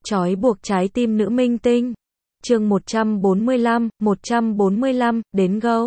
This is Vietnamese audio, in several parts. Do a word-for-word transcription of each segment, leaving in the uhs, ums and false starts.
Trói buộc trái tim nữ minh tinh. Chương một trăm bốn mươi lăm, một trăm bốn mươi lăm, đến Go.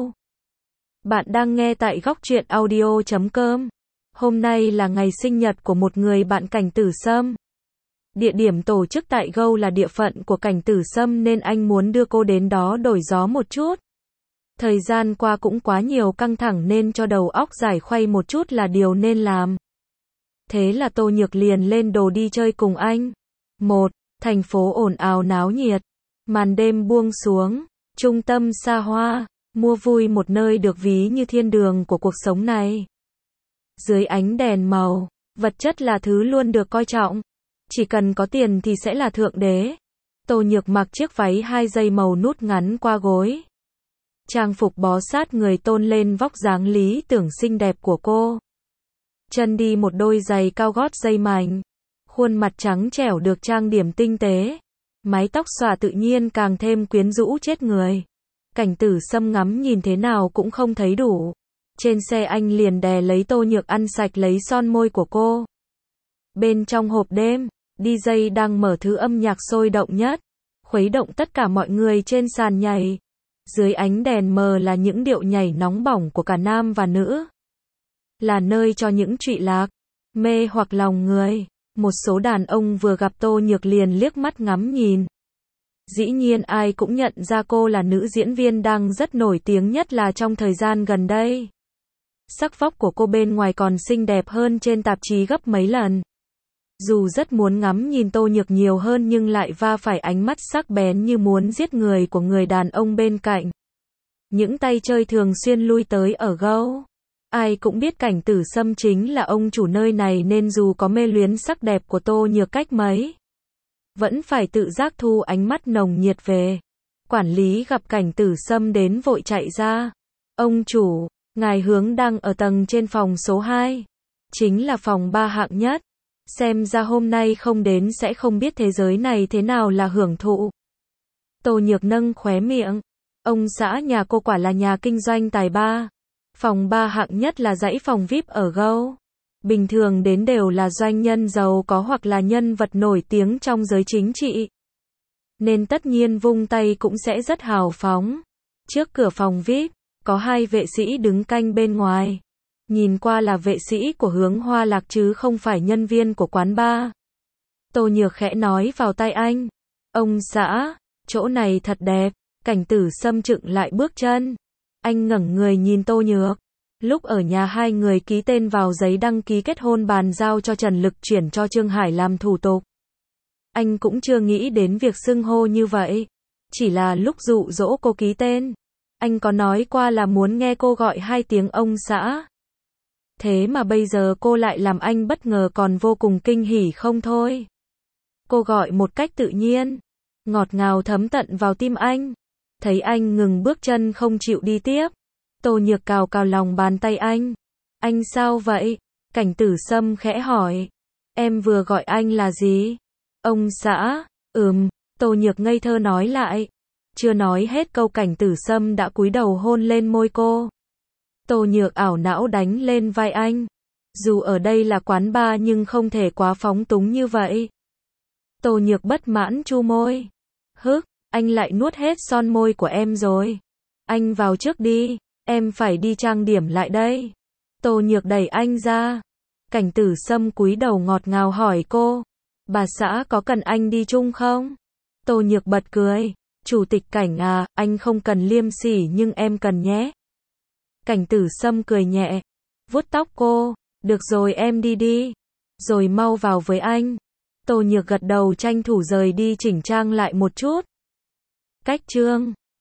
Bạn đang nghe tại góc truyện audio chấm com. Hôm nay là ngày sinh nhật của một người bạn Cảnh Tử Sâm. Địa điểm tổ chức tại Go là địa phận của Cảnh Tử Sâm nên anh muốn đưa cô đến đó đổi gió một chút. Thời gian qua cũng quá nhiều căng thẳng nên cho đầu óc giải khuây một chút là điều nên làm. Thế là Tô Nhược liền lên đồ đi chơi cùng anh. Một, thành phố ồn ào náo nhiệt. Màn đêm buông xuống, trung tâm xa hoa, mua vui một nơi được ví như thiên đường của cuộc sống này. Dưới ánh đèn màu, vật chất là thứ luôn được coi trọng. Chỉ cần có tiền thì sẽ là thượng đế. Tô Nhược mặc chiếc váy hai dây màu nút ngắn qua gối. Trang phục bó sát người tôn lên vóc dáng lý tưởng xinh đẹp của cô. Chân đi một đôi giày cao gót dây mảnh. Khuôn mặt trắng trẻo được trang điểm tinh tế. Mái tóc xõa tự nhiên càng thêm quyến rũ chết người. Cảnh Tử Sâm ngắm nhìn thế nào cũng không thấy đủ. Trên xe anh liền đè lấy Tô Nhược ăn sạch lấy son môi của cô. Bên trong hộp đêm, đi jay đang mở thứ âm nhạc sôi động nhất, khuấy động tất cả mọi người trên sàn nhảy. Dưới ánh đèn mờ là những điệu nhảy nóng bỏng của cả nam và nữ. Là nơi cho những trụy lạc, mê hoặc lòng người. Một số đàn ông vừa gặp Tô Nhược liền liếc mắt ngắm nhìn. Dĩ nhiên ai cũng nhận ra cô là nữ diễn viên đang rất nổi tiếng nhất là trong thời gian gần đây. Sắc vóc của cô bên ngoài còn xinh đẹp hơn trên tạp chí gấp mấy lần. Dù rất muốn ngắm nhìn Tô Nhược nhiều hơn nhưng lại va phải ánh mắt sắc bén như muốn giết người của người đàn ông bên cạnh. Những tay chơi thường xuyên lui tới ở Go. Ai cũng biết Cảnh Tử Sâm chính là ông chủ nơi này nên dù có mê luyến sắc đẹp của Tô Nhược cách mấy, vẫn phải tự giác thu ánh mắt nồng nhiệt về. Quản lý gặp Cảnh Tử Sâm đến vội chạy ra. Ông chủ, ngài hướng đang ở tầng trên phòng số hai. Chính là phòng ba hạng nhất. Xem ra hôm nay không đến sẽ không biết thế giới này thế nào là hưởng thụ. Tô Nhược nâng khóe miệng. Ông xã nhà cô quả là nhà kinh doanh tài ba. Phòng ba hạng nhất là dãy phòng vi ai pi ở Go. Bình thường đến đều là doanh nhân giàu có hoặc là nhân vật nổi tiếng trong giới chính trị. Nên tất nhiên vung tay cũng sẽ rất hào phóng. Trước cửa phòng vi ai pi, có hai vệ sĩ đứng canh bên ngoài. Nhìn qua là vệ sĩ của Hướng Hoa Lạc chứ không phải nhân viên của quán bar. Tô Nhược khẽ nói vào tai anh. Ông xã, chỗ này thật đẹp. Cảnh Tử Sâm chững lại bước chân. Anh ngẩng người nhìn Tô Nhược. Lúc ở nhà hai người ký tên vào giấy đăng ký kết hôn bàn giao cho Trần Lực chuyển cho Trương Hải làm thủ tục. Anh cũng chưa nghĩ đến việc xưng hô như vậy. Chỉ là lúc dụ dỗ cô ký tên, anh có nói qua là muốn nghe cô gọi hai tiếng ông xã. Thế mà bây giờ cô lại làm anh bất ngờ còn vô cùng kinh hỉ không thôi. Cô gọi một cách tự nhiên, ngọt ngào thấm tận vào tim anh. Thấy anh ngừng bước chân không chịu đi tiếp, Tô Nhược cào cào lòng bàn tay anh. Anh sao vậy? Cảnh Tử Sâm khẽ hỏi. Em vừa gọi anh là gì? Ông xã. Ừm, Tô Nhược ngây thơ nói lại. Chưa nói hết câu Cảnh Tử Sâm đã cúi đầu hôn lên môi cô. Tô Nhược ảo não đánh lên vai anh. Dù ở đây là quán bar nhưng không thể quá phóng túng như vậy. Tô Nhược bất mãn chu môi. Hức, anh lại nuốt hết son môi của em rồi. Anh vào trước đi, em phải đi trang điểm lại đây. Tô Nhược đẩy anh ra. Cảnh Tử Sâm cúi đầu ngọt ngào hỏi cô. Bà xã có cần anh đi chung không? Tô Nhược bật cười. Chủ tịch Cảnh à, anh không cần liêm sỉ nhưng em cần nhé. Cảnh Tử Sâm cười nhẹ, vuốt tóc cô. Được rồi em đi đi. Rồi mau vào với anh. Tô Nhược gật đầu tranh thủ rời đi chỉnh trang lại một chút. Cách chương